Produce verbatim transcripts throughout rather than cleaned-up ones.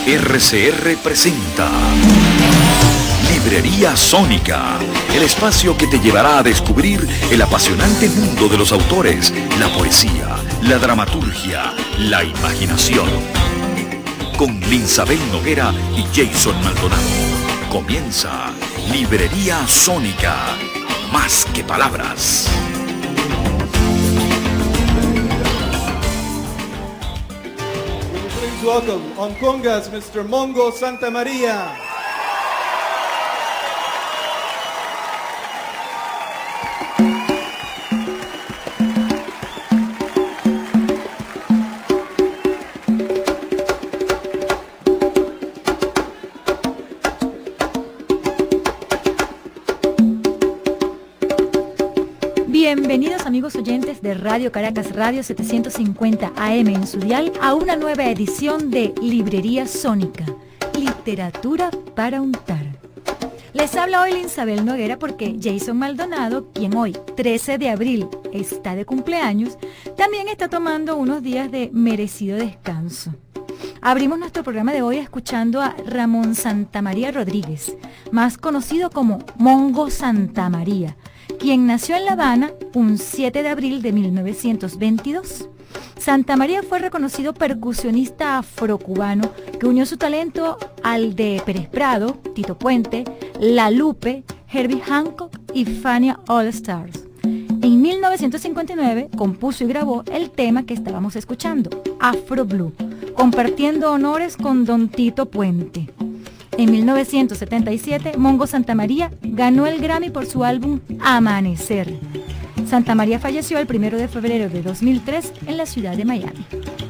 R C R presenta Librería Sónica, el espacio que te llevará a descubrir el apasionante mundo de los autores, la poesía, la dramaturgia, la imaginación. Con Linsabel Noguera y Jason Maldonado. Comienza Librería Sónica, más que palabras. Please welcome on congas mister Mongo Santamaría. Bienvenidos amigos oyentes de Radio Caracas Radio setecientos cincuenta A M en su dial a una nueva edición de Librería Sónica, literatura para untar. Les habla hoy Linsabel Noguera porque Jason Maldonado, quien hoy trece de abril está de cumpleaños, también está tomando unos días de merecido descanso. Abrimos nuestro programa de hoy escuchando a Ramón Santamaría Rodríguez, más conocido como Mongo Santamaría, quien nació en La Habana un siete de abril de mil novecientos veintidós. Santamaría fue reconocido percusionista afrocubano que unió su talento al de Pérez Prado, Tito Puente, La Lupe, Herbie Hancock y Fania All Stars. En mil novecientos cincuenta y nueve compuso y grabó el tema que estábamos escuchando, Afro Blue, compartiendo honores con Don Tito Puente. En mil novecientos setenta y siete, Mongo Santamaría ganó el Grammy por su álbum Amanecer. Santamaría falleció el primero de febrero de dos mil tres en la ciudad de Miami.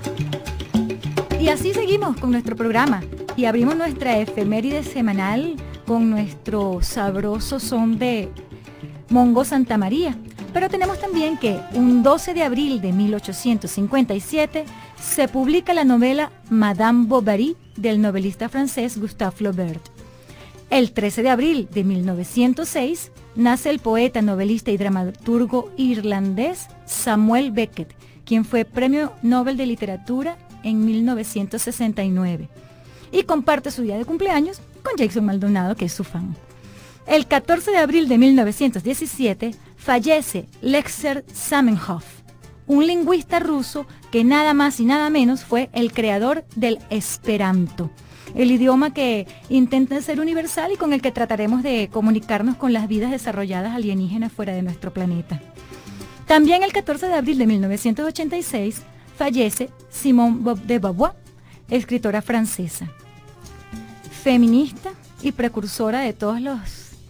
Y así seguimos con nuestro programa y abrimos nuestra efeméride semanal con nuestro sabroso son de Mongo Santamaría. Pero tenemos también que un doce de abril de mil ochocientos cincuenta y siete se publica la novela Madame Bovary del novelista francés Gustave Flaubert. El trece de abril de mil novecientos seis nace el poeta, novelista y dramaturgo irlandés Samuel Beckett, quien fue Premio Nobel de Literatura en mil novecientos sesenta y nueve y comparte su día de cumpleaños con Jason Maldonado, que es su fan. El catorce de abril de mil novecientos diecisiete fallece Lexer Zamenhof, un lingüista ruso que nada más y nada menos fue el creador del Esperanto, el idioma que intenta ser universal y con el que trataremos de comunicarnos con las vidas desarrolladas alienígenas fuera de nuestro planeta. También el catorce de abril de mil novecientos ochenta y seis fallece Simone de Beauvoir, escritora francesa, feminista y precursora de todos los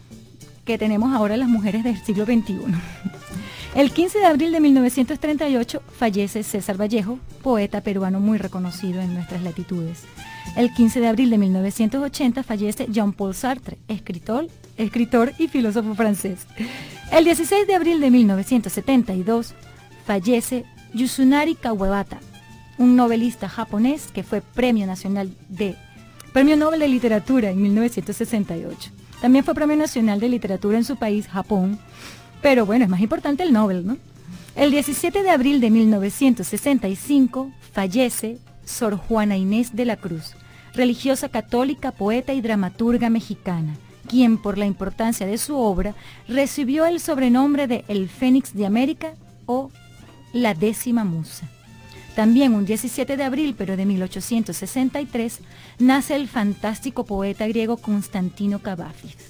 que tenemos ahora las mujeres del siglo veintiuno. El quince de abril de mil novecientos treinta y ocho fallece César Vallejo, poeta peruano muy reconocido en nuestras latitudes. El quince de abril de mil novecientos ochenta fallece Jean-Paul Sartre, escritor, escritor y filósofo francés. El dieciséis de abril de mil novecientos setenta y dos fallece Yasunari Kawabata, un novelista japonés que fue Premio Nacional de Premio Nobel de Literatura en mil novecientos sesenta y ocho. También fue Premio Nacional de Literatura en su país, Japón. Pero bueno, es más importante el Nobel, ¿no? El diecisiete de abril de mil novecientos sesenta y cinco fallece Sor Juana Inés de la Cruz, religiosa católica, poeta y dramaturga mexicana, quien por la importancia de su obra recibió el sobrenombre de El Fénix de América o la décima musa. También un diecisiete de abril, pero de mil ochocientos sesenta y tres, nace el fantástico poeta griego Constantino Cavafis.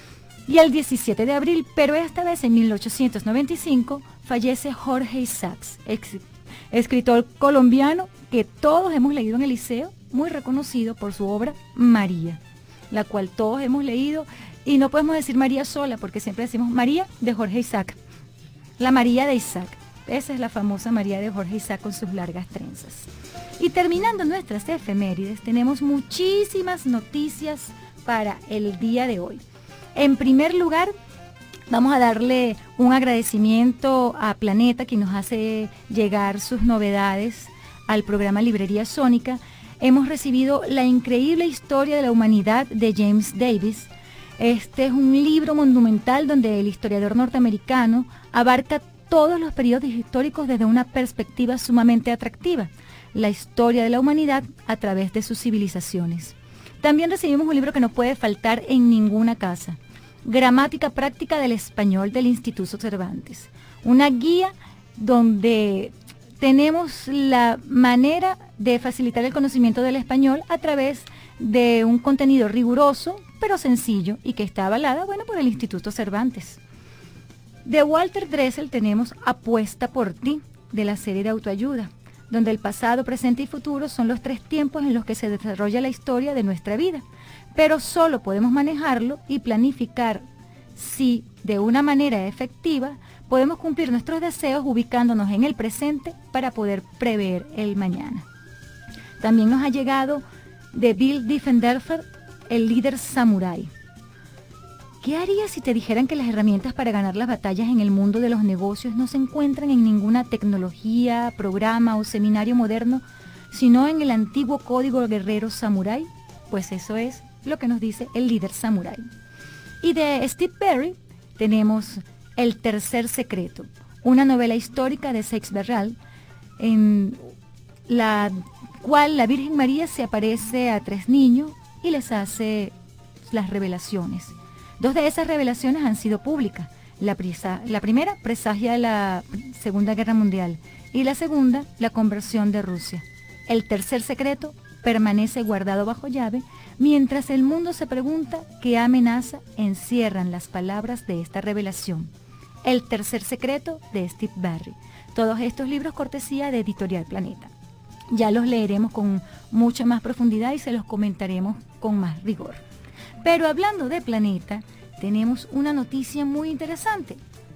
Y el diecisiete de abril, pero esta vez en mil ochocientos noventa y cinco, fallece Jorge Isaacs, ex, escritor colombiano que todos hemos leído en el liceo, muy reconocido por su obra María, la cual todos hemos leído y no podemos decir María sola porque siempre decimos María de Jorge Isaac, la María de Isaac. Esa es la famosa María de Jorge Isaac con sus largas trenzas. Y terminando nuestras efemérides, tenemos muchísimas noticias para el día de hoy. En primer lugar, vamos a darle un agradecimiento a Planeta, que nos hace llegar sus novedades al programa Librería Sónica. Hemos recibido La increíble historia de la humanidad de James Davis. Este es un libro monumental donde el historiador norteamericano abarca todos los periodos históricos desde una perspectiva sumamente atractiva. la historia de la humanidad a través de sus civilizaciones. También recibimos un libro que no puede faltar en ninguna casa, Gramática Práctica del Español del Instituto Cervantes, una guía donde tenemos la manera de facilitar el conocimiento del español a través de un contenido riguroso, pero sencillo, y que está avalada, bueno, por el Instituto Cervantes. De Walter Dressel tenemos Apuesta por ti, de la serie de autoayuda, donde el pasado, presente y futuro son los tres tiempos en los que se desarrolla la historia de nuestra vida, pero solo podemos manejarlo y planificar si de una manera efectiva podemos cumplir nuestros deseos ubicándonos en el presente para poder prever el mañana. También nos ha llegado de Bill Diefenderfer, el líder samurái. ¿Qué harías si te dijeran que las herramientas para ganar las batallas en el mundo de los negocios no se encuentran en ninguna tecnología, programa o seminario moderno, sino en el antiguo código guerrero samurái? Pues eso es lo que nos dice el líder samurái. Y de Steve Berry tenemos El tercer secreto, una novela histórica de Seix Barral, en la cual la Virgen María se aparece a tres niños y les hace las revelaciones. Dos de esas revelaciones han sido públicas. La, prisa, la primera presagia la Segunda Guerra Mundial y la segunda la conversión de Rusia. El tercer secreto permanece guardado bajo llave mientras el mundo se pregunta qué amenaza encierran las palabras de esta revelación. El tercer secreto de Steve Berry. Todos estos libros cortesía de Editorial Planeta. Ya los leeremos con mucha más profundidad y se los comentaremos con más rigor. Pero hablando de Planeta, tenemos una noticia muy interesante.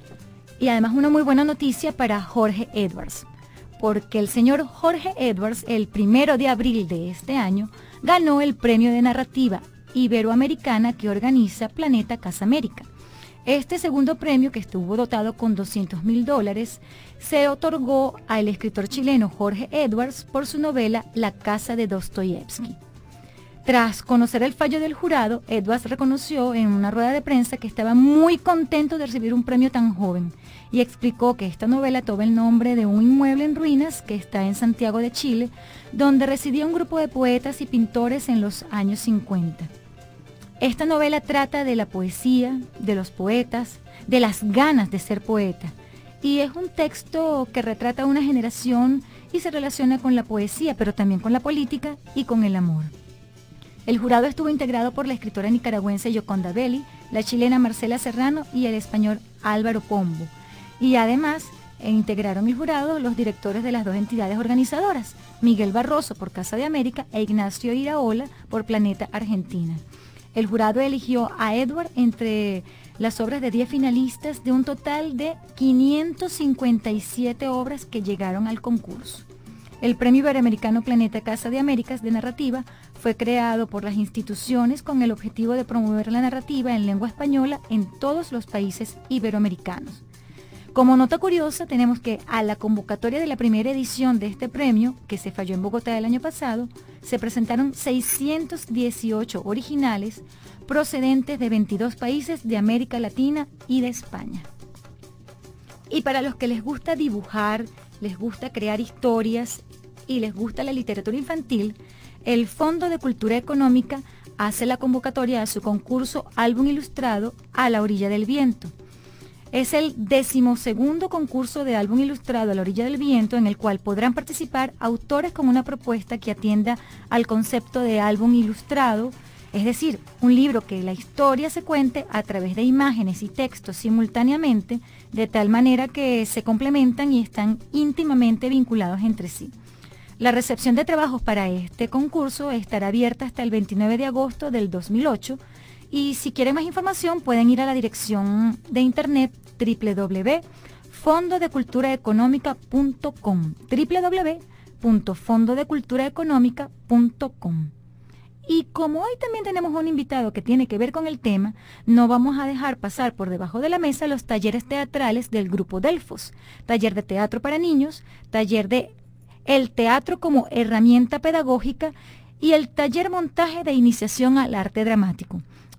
Y además una muy buena noticia para Jorge Edwards. Porque el señor Jorge Edwards, el primero de abril de este año, ganó el premio de narrativa iberoamericana que organiza Planeta Casa América. Este segundo premio, que estuvo dotado con doscientos mil dólares, se otorgó al escritor chileno Jorge Edwards por su novela La casa de Dostoyevsky. Tras conocer el fallo del jurado, Edwards reconoció en una rueda de prensa que estaba muy contento de recibir un premio tan joven y explicó que esta novela toma el nombre de un inmueble en ruinas que está en Santiago de Chile, donde residía un grupo de poetas y pintores en los años cincuenta. Esta novela trata de la poesía, de los poetas, de las ganas de ser poeta, y es un texto que retrata una generación y se relaciona con la poesía, pero también con la política y con el amor. El jurado estuvo integrado por la escritora nicaragüense Yoconda Belli, la chilena Marcela Serrano y el español Álvaro Pombo. Y además e integraron el jurado los directores de las dos entidades organizadoras, Miguel Barroso por Casa de América e Ignacio Iraola por Planeta Argentina. El jurado eligió a Edward entre las obras de diez finalistas de un total de quinientas cincuenta y siete obras que llegaron al concurso. El Premio Iberoamericano Planeta Casa de Américas de Narrativa fue creado por las instituciones con el objetivo de promover la narrativa en lengua española en todos los países iberoamericanos. Como nota curiosa, tenemos que a la convocatoria de la primera edición de este premio, que se falló en Bogotá el año pasado, se presentaron seiscientos dieciocho originales procedentes de veintidós países de América Latina y de España. Y para los que les gusta dibujar, les gusta crear historias y les gusta la literatura infantil, el Fondo de Cultura Económica hace la convocatoria a su concurso Álbum Ilustrado A la Orilla del Viento. Es el decimosegundo concurso de álbum ilustrado A la Orilla del Viento, en el cual podrán participar autores con una propuesta que atienda al concepto de álbum ilustrado, es decir, un libro que la historia se cuente a través de imágenes y textos simultáneamente, de tal manera que se complementan y están íntimamente vinculados entre sí. La recepción de trabajos para este concurso estará abierta hasta el veintinueve de agosto del dos mil ocho, y si quieren más información pueden ir a la dirección de internet doble u doble u doble u punto fondo de cultura económica punto com, doble u doble u doble u punto fondo de cultura económica punto com. Y como hoy también tenemos un invitado que tiene que ver con el tema, no vamos a dejar pasar por debajo de la mesa los talleres teatrales del Grupo Delfos, taller de teatro para niños, taller de el teatro como herramienta pedagógica y el taller montaje de iniciación al arte dramático.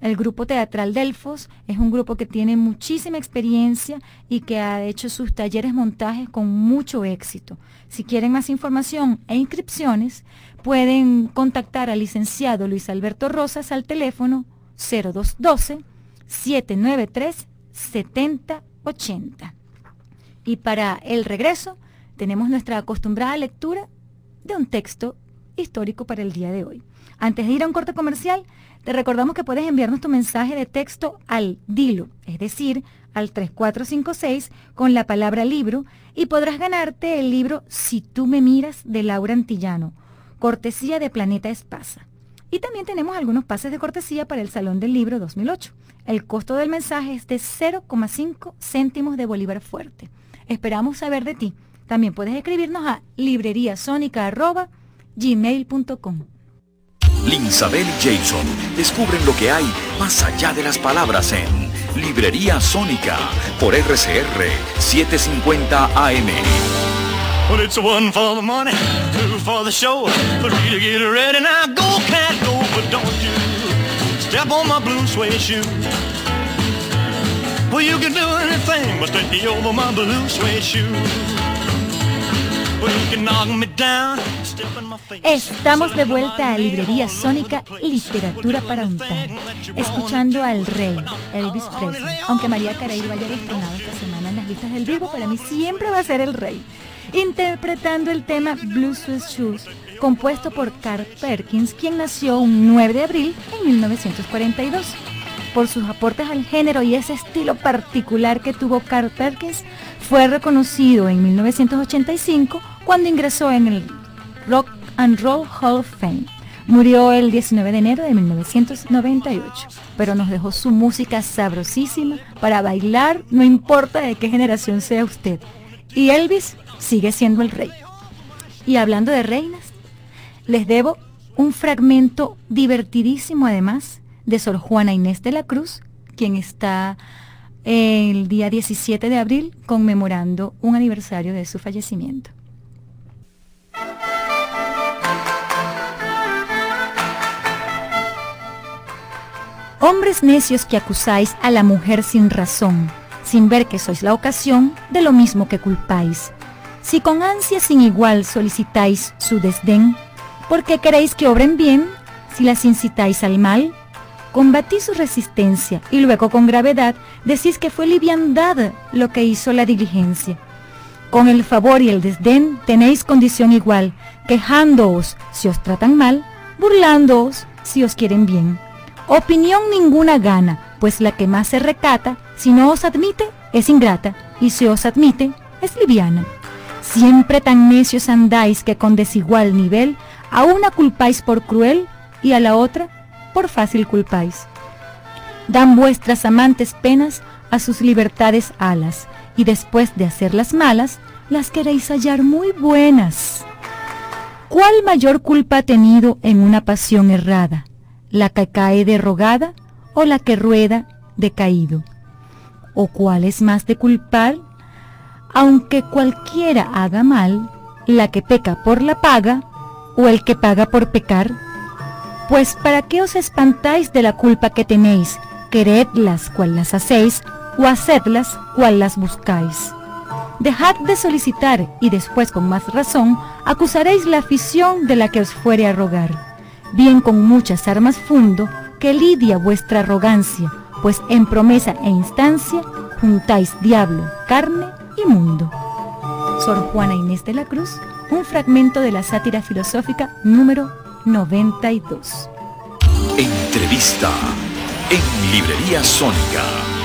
El grupo teatral Delfos es un grupo que tiene muchísima experiencia y que ha hecho sus talleres montajes con mucho éxito. Si quieren más información e inscripciones, pueden contactar al licenciado Luis Alberto Rosas al teléfono cero dos uno dos, siete nueve tres, siete cero ocho cero. Y para el regreso, tenemos nuestra acostumbrada lectura de un texto histórico para el día de hoy. Antes de ir a un corte comercial, te recordamos que puedes enviarnos tu mensaje de texto al Dilo, es decir, al tres cuatro cinco seis con la palabra libro, y podrás ganarte el libro Si tú me miras de Laura Antillano, cortesía de Planeta Espasa. Y también tenemos algunos pases de cortesía para el Salón del Libro dos mil ocho. El costo del mensaje es de cero coma cinco céntimos de bolívar fuerte. Esperamos saber de ti. También puedes escribirnos a libreriasonica arroba gmail punto com. Linsabel y Jason descubren lo que hay más allá de las palabras en Librería Sónica por R C R setecientos cincuenta A M. Well, it's one for the money, two for the show, three to get ready. Now go, cat, go, but don't you step on my blue suede shoe. Well, you can do anything but take over my blue suede shoe. Well, you can knock me down. Estamos de vuelta a Librería Sónica, literatura para untar, escuchando al rey, Elvis Presley. Aunque María Carey lo haya estrenado esta semana en las listas del Billboard, para mí siempre va a ser el rey, interpretando el tema Blue Suede Shoes, compuesto por Carl Perkins, quien nació un nueve de abril en mil novecientos cuarenta y dos. Por sus aportes al género y ese estilo particular que tuvo Carl Perkins, fue reconocido en mil novecientos ochenta y cinco cuando ingresó en el Rock and Roll Hall of Fame. Murió el diecinueve de enero de mil novecientos noventa y ocho, pero nos dejó su música sabrosísima para bailar, no importa de qué generación sea usted. Y Elvis sigue siendo el rey. Y hablando de reinas, les debo un fragmento divertidísimo además de Sor Juana Inés de la Cruz, quien está el día diecisiete de abril conmemorando un aniversario de su fallecimiento. Hombres necios que acusáis a la mujer sin razón, sin ver que sois la ocasión de lo mismo que culpáis. Si con ansia sin igual solicitáis su desdén, ¿por qué queréis que obren bien si las incitáis al mal? Combatís su resistencia y luego con gravedad decís que fue liviandad lo que hizo la diligencia. Con el favor y el desdén tenéis condición igual, quejándoos si os tratan mal, burlándoos si os quieren bien. Opinión ninguna gana, pues la que más se recata, si no os admite, es ingrata, y si os admite, es liviana. Siempre tan necios andáis que con desigual nivel, a una culpáis por cruel, y a la otra, por fácil culpáis. Dan vuestras amantes penas a sus libertades alas, y después de hacerlas malas, las queréis hallar muy buenas. ¿Cuál mayor culpa ha tenido en una pasión errada? ¿La que cae derrogada o la que rueda decaído? ¿O cuál es más de culpar? Aunque cualquiera haga mal, la que peca por la paga o el que paga por pecar. Pues ¿para qué os espantáis de la culpa que tenéis? Queredlas cual las hacéis o hacedlas cual las buscáis. Dejad de solicitar y después con más razón acusaréis la afición de la que os fuere a rogar. Bien con muchas armas fundo, que lidia vuestra arrogancia, pues en promesa e instancia juntáis diablo, carne y mundo. Sor Juana Inés de la Cruz, un fragmento de la sátira filosófica número noventa y dos. Entrevista en Librería Sónica.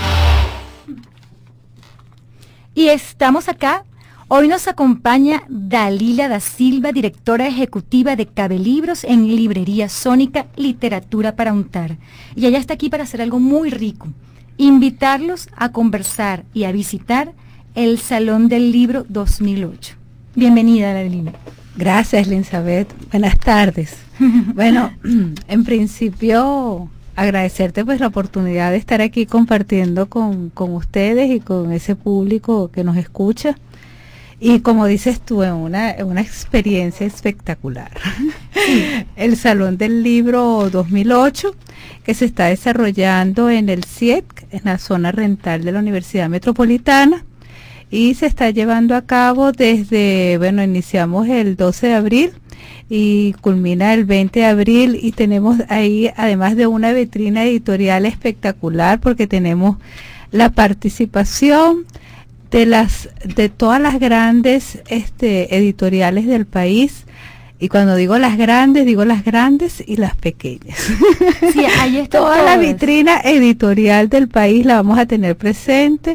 Y estamos acá. Hoy nos acompaña Dalila da Silva, directora ejecutiva de Cabelibros en Librería Sónica, literatura para untar. Y ella está aquí para hacer algo muy rico, invitarlos a conversar y a visitar el Salón del Libro dos mil ocho. Bienvenida, Dalila. Gracias, Elizabeth. Buenas tardes. Bueno, en principio agradecerte pues la oportunidad de estar aquí compartiendo con, con ustedes y con ese público que nos escucha. Y como dices tú, es una, una experiencia espectacular. El Salón del Libro dos mil ocho, que se está desarrollando en el C I E C, en la zona rental de la Universidad Metropolitana, y se está llevando a cabo desde, bueno, iniciamos el doce de abril y culmina el veinte de abril, y tenemos ahí, además de una vitrina editorial espectacular, porque tenemos la participación de las de todas las grandes este, editoriales del país. Y cuando digo las grandes, digo las grandes y las pequeñas. Sí, ahí está. Toda la vitrina editorial del país la vamos a tener presente.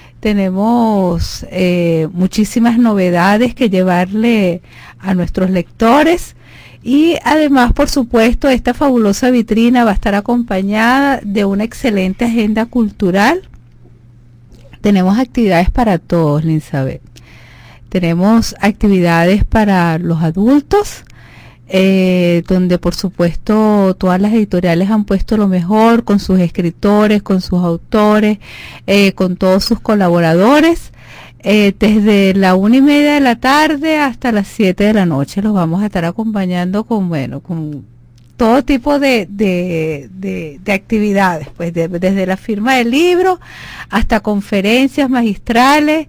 Tenemos eh, muchísimas novedades que llevarle a nuestros lectores. Y además, por supuesto, esta fabulosa vitrina va a estar acompañada de una excelente agenda cultural. Tenemos actividades para todos, Linsabet. Tenemos actividades para los adultos, eh, donde por supuesto todas las editoriales han puesto lo mejor con sus escritores, con sus autores, eh, con todos sus colaboradores. Eh, desde la una y media de la tarde hasta las siete de la noche los vamos a estar acompañando con, bueno, con todo tipo de, de, de, de actividades, pues de, desde la firma del libro hasta conferencias magistrales,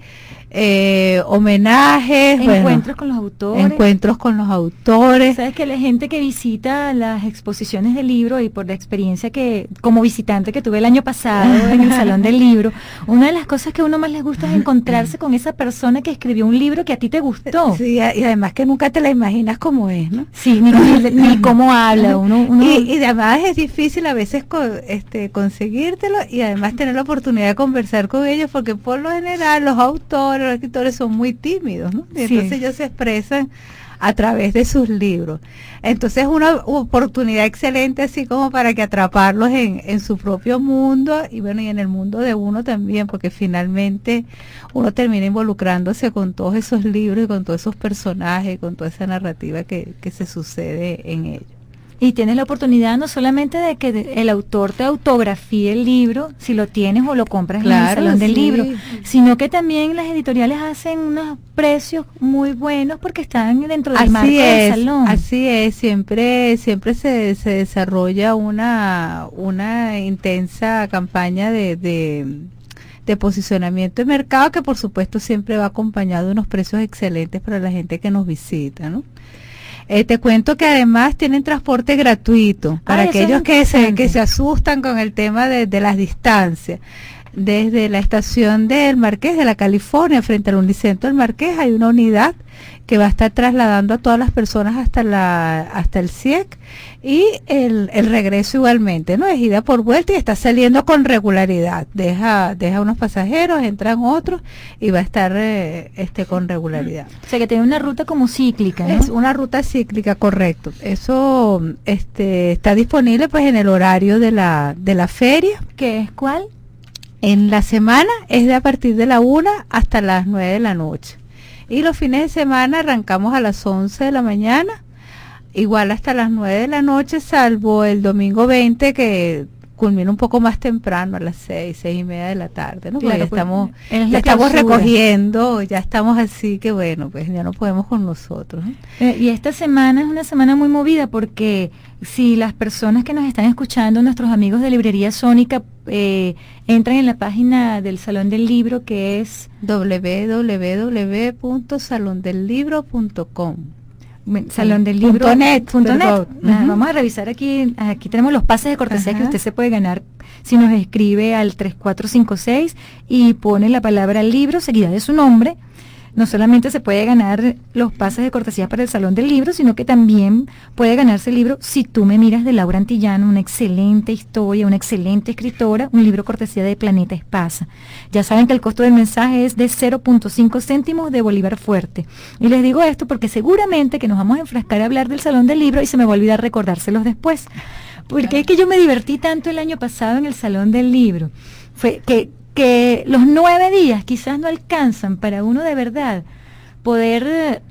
eh, homenajes, encuentros bueno, con los autores. Encuentros con los autores. Sabes que la gente que visita las exposiciones del libro, y por la experiencia que como visitante que tuve el año pasado en el Salón del Libro, una de las cosas que a uno más les gusta es encontrarse con esa persona que escribió un libro que a ti te gustó. Sí, y además que nunca te la imaginas cómo es, ¿no? Sí, ni, ni, ni cómo habla uno. uno... Y, y además es difícil a veces co este, conseguírtelo, y además tener la oportunidad de conversar con ellos, porque por lo general los autores, los escritores son muy tímidos, ¿no? Y entonces sí, ellos se expresan a través de sus libros. Entonces es una oportunidad excelente, así como para que atraparlos en, en su propio mundo, y bueno, y en el mundo de uno también, porque finalmente uno termina involucrándose con todos esos libros y con todos esos personajes, con toda esa narrativa que, que se sucede en ellos. Y tienes la oportunidad no solamente de que el autor te autografíe el libro, si lo tienes o lo compras, claro, en el Salón del sí. Libro, sino que también las editoriales hacen unos precios muy buenos porque están dentro del marco del salón. Así es, siempre siempre se, se desarrolla una, una intensa campaña de, de, de posicionamiento de mercado, que por supuesto siempre va acompañado de unos precios excelentes para la gente que nos visita, ¿no? Eh, te cuento que además tienen transporte gratuito para Ay, aquellos que se, que se asustan con el tema de, de las distancias. Desde la estación del Marqués de la California, frente al Unicentro del Marqués, hay una unidad que va a estar trasladando a todas las personas hasta la hasta el C I E C, y el, el regreso igualmente, ¿no? Es ida por vuelta y está saliendo con regularidad. Deja deja unos pasajeros, entran otros y va a estar eh, este con regularidad. O sea que tiene una ruta como cíclica, ¿no? Es una ruta cíclica, correcto. Eso este está disponible pues en el horario de la de la feria. ¿Qué es cuál? En la semana es de a partir de la una hasta las nueve de la noche. Y los fines de semana arrancamos a las once de la mañana, igual hasta las nueve de la noche, salvo el domingo veinte, que culmina un poco más temprano, a las seis, seis y media de la tarde, ¿no? Claro, pues, estamos, ya estamos recogiendo, ya estamos así que bueno, pues ya no podemos con nosotros, ¿no? Eh, y esta semana es una semana muy movida, porque si las personas que nos están escuchando, nuestros amigos de Librería Sónica, eh, entran en la página del Salón del Libro, que es doble u doble u doble u punto salón del libro punto com. Salón del Libro punto net, punto net. Uh-huh. Vamos a revisar aquí, aquí tenemos los pases de cortesía, uh-huh, que usted se puede ganar si nos escribe al tres cuatro cinco seis y pone la palabra libro seguida de su nombre. No solamente se puede ganar los pases de cortesía para el Salón del Libro, sino que también puede ganarse el libro Si tú me miras, de Laura Antillano, una excelente historia, una excelente escritora, un libro cortesía de Planeta Espasa. Ya saben que el costo del mensaje es de cero punto cinco céntimos de bolívar fuerte. Y les digo esto porque seguramente que nos vamos a enfrascar a hablar del Salón del Libro y se me va a olvidar recordárselos después. Porque es que yo me divertí tanto el año pasado en el Salón del Libro. Fue que que los nueve días quizás no alcanzan para uno de verdad poder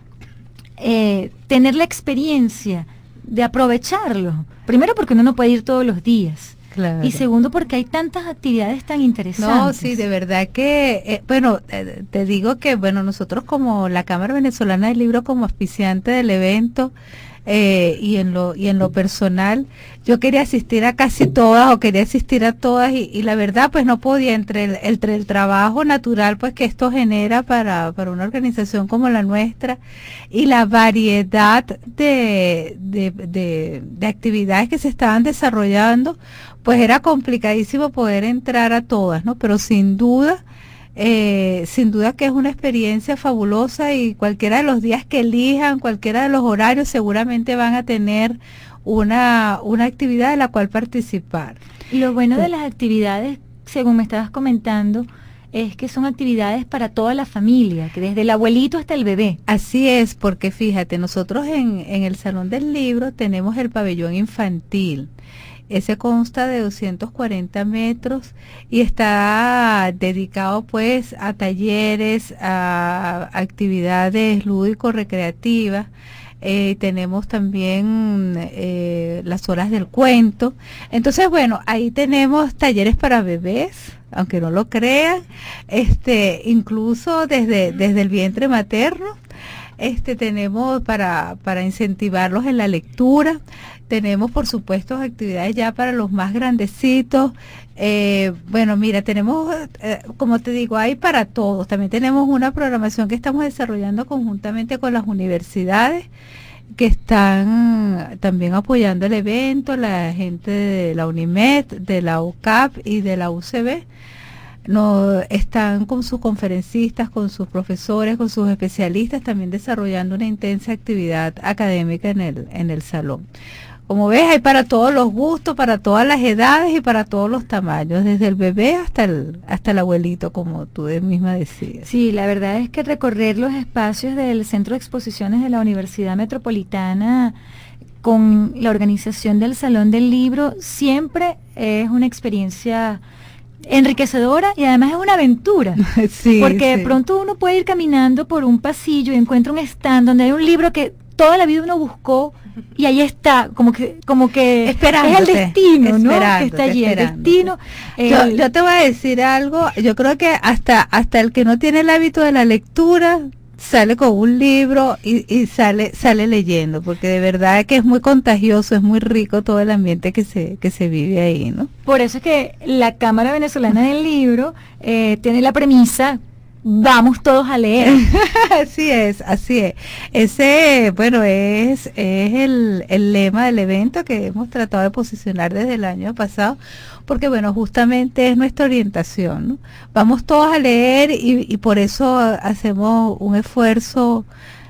eh, tener la experiencia de aprovecharlo. Primero porque uno no puede ir todos los días. Claro. Y segundo, porque hay tantas actividades tan interesantes. No, sí, de verdad que, eh, bueno, eh, te digo que, bueno, nosotros como la Cámara Venezolana del Libro, como auspiciante del evento, eh, y en lo y en lo personal, yo quería asistir a casi todas, o quería asistir a todas, y, y la verdad, pues no podía, entre el, entre el trabajo natural, pues que esto genera para, para una organización como la nuestra, y la variedad de, de, de, de actividades que se estaban desarrollando, pues era complicadísimo poder entrar a todas, ¿no? Pero sin duda, eh, sin duda que es una experiencia fabulosa, y cualquiera de los días que elijan, cualquiera de los horarios, seguramente van a tener una, una actividad de la cual participar. Lo bueno de las actividades, según me estabas comentando, es que son actividades para toda la familia, que desde el abuelito hasta el bebé. Así es, porque fíjate, nosotros en, en el Salón del Libro tenemos el pabellón infantil. Ese consta de doscientos cuarenta metros y está dedicado pues a talleres, a actividades lúdico-recreativas. Eh, tenemos también eh, las horas del cuento. Entonces, bueno, ahí tenemos talleres para bebés, aunque no lo crean, este, incluso desde, desde el vientre materno. Este, tenemos para, para incentivarlos en la lectura. Tenemos, por supuesto, actividades ya para los más grandecitos. Eh, bueno, mira, tenemos, eh, como te digo, hay para todos. También tenemos una programación que estamos desarrollando conjuntamente con las universidades, que están también apoyando el evento, la gente de la UNIMED, de la U C A P y de la U C B. No, están con sus conferencistas, con sus profesores, con sus especialistas, también desarrollando una intensa actividad académica en el, en el salón. Como ves, hay para todos los gustos, para todas las edades y para todos los tamaños, desde el bebé hasta el, hasta el abuelito, como tú misma decías. Sí, la verdad es que recorrer los espacios del Centro de Exposiciones de la Universidad Metropolitana con la organización del Salón del Libro siempre es una experiencia enriquecedora, y además es una aventura. Sí, porque sí. De pronto uno puede ir caminando por un pasillo y encuentra un stand donde hay un libro que toda la vida uno buscó, y ahí está, como que como que Esperándote, es el destino, ¿no? Que está allí, el esperándote. destino. Yo, el- yo te voy a decir algo, yo creo que hasta, hasta el que no tiene el hábito de la lectura sale con un libro y, y sale sale leyendo, porque de verdad que es muy contagioso, es muy rico todo el ambiente que se que se vive ahí, ¿no? Por eso es que la Cámara Venezolana del Libro eh, tiene la premisa: vamos todos a leer. Así es, así es. Ese, bueno, es, es el, el lema del evento que hemos tratado de posicionar desde el año pasado, porque bueno, justamente es nuestra orientación, ¿no? Vamos todos a leer, y, y por eso hacemos un esfuerzo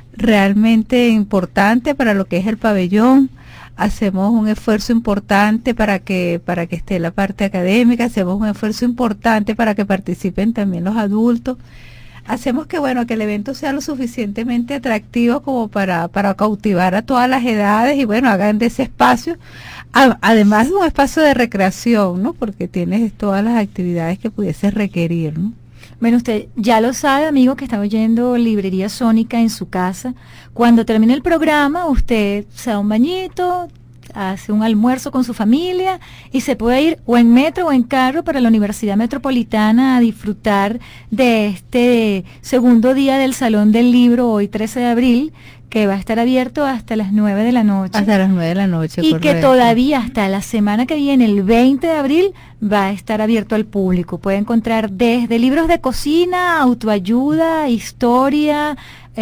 realmente importante para lo que es el pabellón. Hacemos un esfuerzo importante para que para que esté la parte académica, hacemos un esfuerzo importante para que participen también los adultos. Hacemos que bueno que el evento sea lo suficientemente atractivo como para, para cautivar a todas las edades, y bueno, hagan de ese espacio, a, además de un espacio de recreación, ¿no? Porque tienes todas las actividades que pudieses requerir, ¿no? Bueno, usted ya lo sabe, amigo, que está oyendo Librería Sónica en su casa. Cuando termine el programa, usted se da un bañito, hace un almuerzo con su familia y se puede ir o en metro o en carro para la Universidad Metropolitana a disfrutar de este segundo día del Salón del Libro, hoy trece de abril, que va a estar abierto hasta las nueve de la noche. Hasta las nueve de la noche, Y correcto. que todavía hasta la semana que viene, el veinte de abril, va a estar abierto al público. Puede encontrar desde libros de cocina, autoayuda, historia,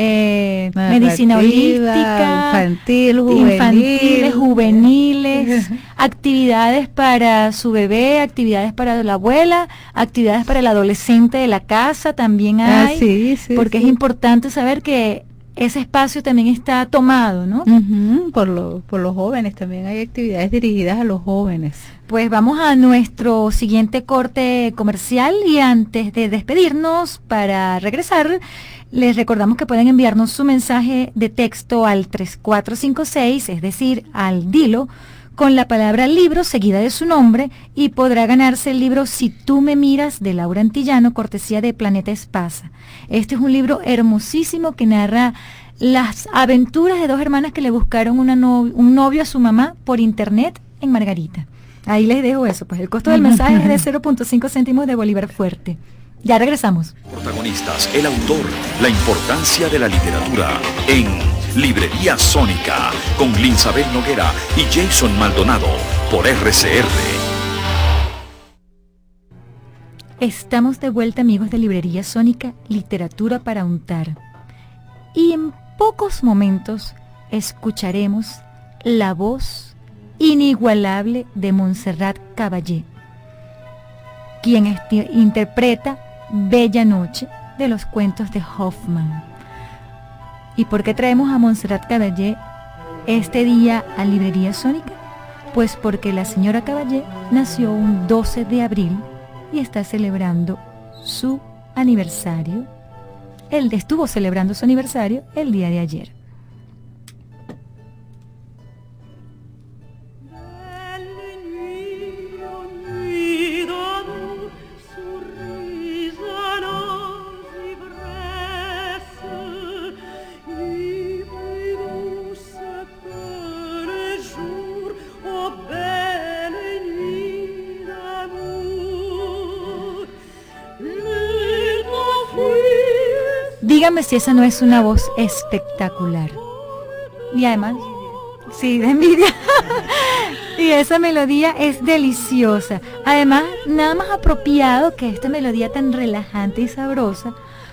eh, medicina Narrativa, holística, infantil, juvenil. infantiles, juveniles, actividades para su bebé, actividades para la abuela, actividades para el adolescente de la casa también Ah, hay, sí, sí, porque sí. es importante saber que ese espacio también está tomado, ¿no? Ujú, por, lo, por los jóvenes, también hay actividades dirigidas a los jóvenes. Pues vamos a nuestro siguiente corte comercial, y antes de despedirnos, para regresar, les recordamos que pueden enviarnos su mensaje de texto al tres cuatro cinco seis, es decir, al Dilo, con la palabra libro seguida de su nombre, y podrá ganarse el libro Si tú me miras, de Laura Antillano, cortesía de Planeta Espasa. Este es un libro hermosísimo que narra las aventuras de dos hermanas que le buscaron una no- un novio a su mamá por internet en Margarita. Ahí les dejo eso, pues el costo del mensaje es de cero punto cinco céntimos de bolívar fuerte. Ya regresamos. Protagonistas, el autor, la importancia de la literatura en Librería Sónica con Linsabel Noguera y Jason Maldonado por R C R. Estamos de vuelta, amigos de Librería Sónica, literatura para untar. Y en pocos momentos escucharemos la voz inigualable de Montserrat Caballé, quien esti- interpreta Bella Noche de los cuentos de Hoffman. ¿Y por qué traemos a Montserrat Caballé este día a Librería Sónica? Pues porque la señora Caballé nació un doce de abril y está celebrando su aniversario. Él estuvo celebrando su aniversario el día de ayer. Dígame si esa no es una voz espectacular. Y además, sí, de envidia. Y esa melodía es deliciosa. Además, nada más apropiado que esta melodía tan relajante y sabrosa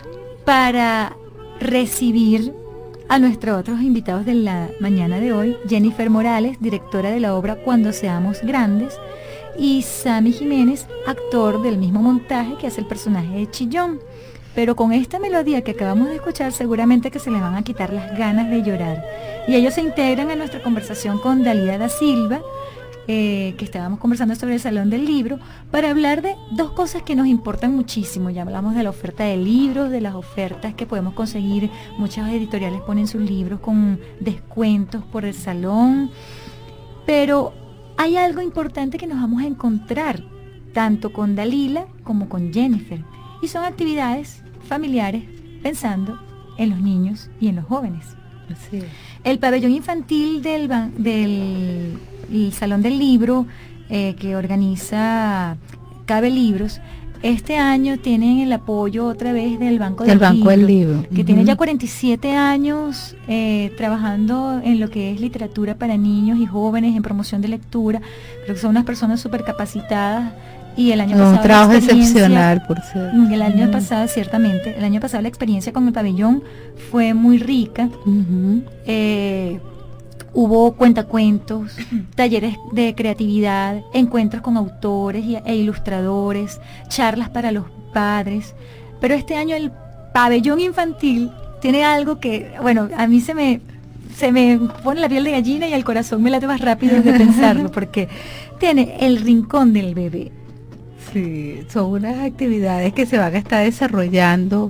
para recibir a nuestros otros invitados de la mañana de hoy, Jennifer Morales, directora de la obra Cuando Seamos Grandes, y Sammy Jiménez, actor del mismo montaje que hace el personaje de Chillón. Pero con esta melodía que acabamos de escuchar, seguramente que se les van a quitar las ganas de llorar. Y ellos se integran a nuestra conversación con Dalida da Silva, eh, que estábamos conversando sobre el Salón del Libro, para hablar de dos cosas que nos importan muchísimo. Ya hablamos de la oferta de libros, de las ofertas que podemos conseguir. Muchas editoriales ponen sus libros con descuentos por el salón. Pero hay algo importante que nos vamos a encontrar, tanto con Dalila como con Jennifer. Y son actividades familiares pensando en los niños y en los jóvenes. Así es. El pabellón infantil del, del el Salón del Libro, eh, que organiza Cabe Libros, este año tienen el apoyo otra vez del Banco del, del Banco Libro, del Libro, que uh-huh. tiene ya cuarenta y siete años eh, trabajando en lo que es literatura para niños y jóvenes, en promoción de lectura. Creo que son unas personas súper capacitadas. Y el año pasado un trabajo excepcional, por cierto. El año uh-huh. pasado, ciertamente, el año pasado la experiencia con el pabellón fue muy rica. Uh-huh. Eh, hubo cuentacuentos, talleres de creatividad, encuentros con autores y, e ilustradores, charlas para los padres. Pero este año el pabellón infantil tiene algo que, bueno, a mí se me se me pone la piel de gallina y el corazón me late más rápido de pensarlo, porque tiene el rincón del bebé. Sí, son unas actividades que se van a estar desarrollando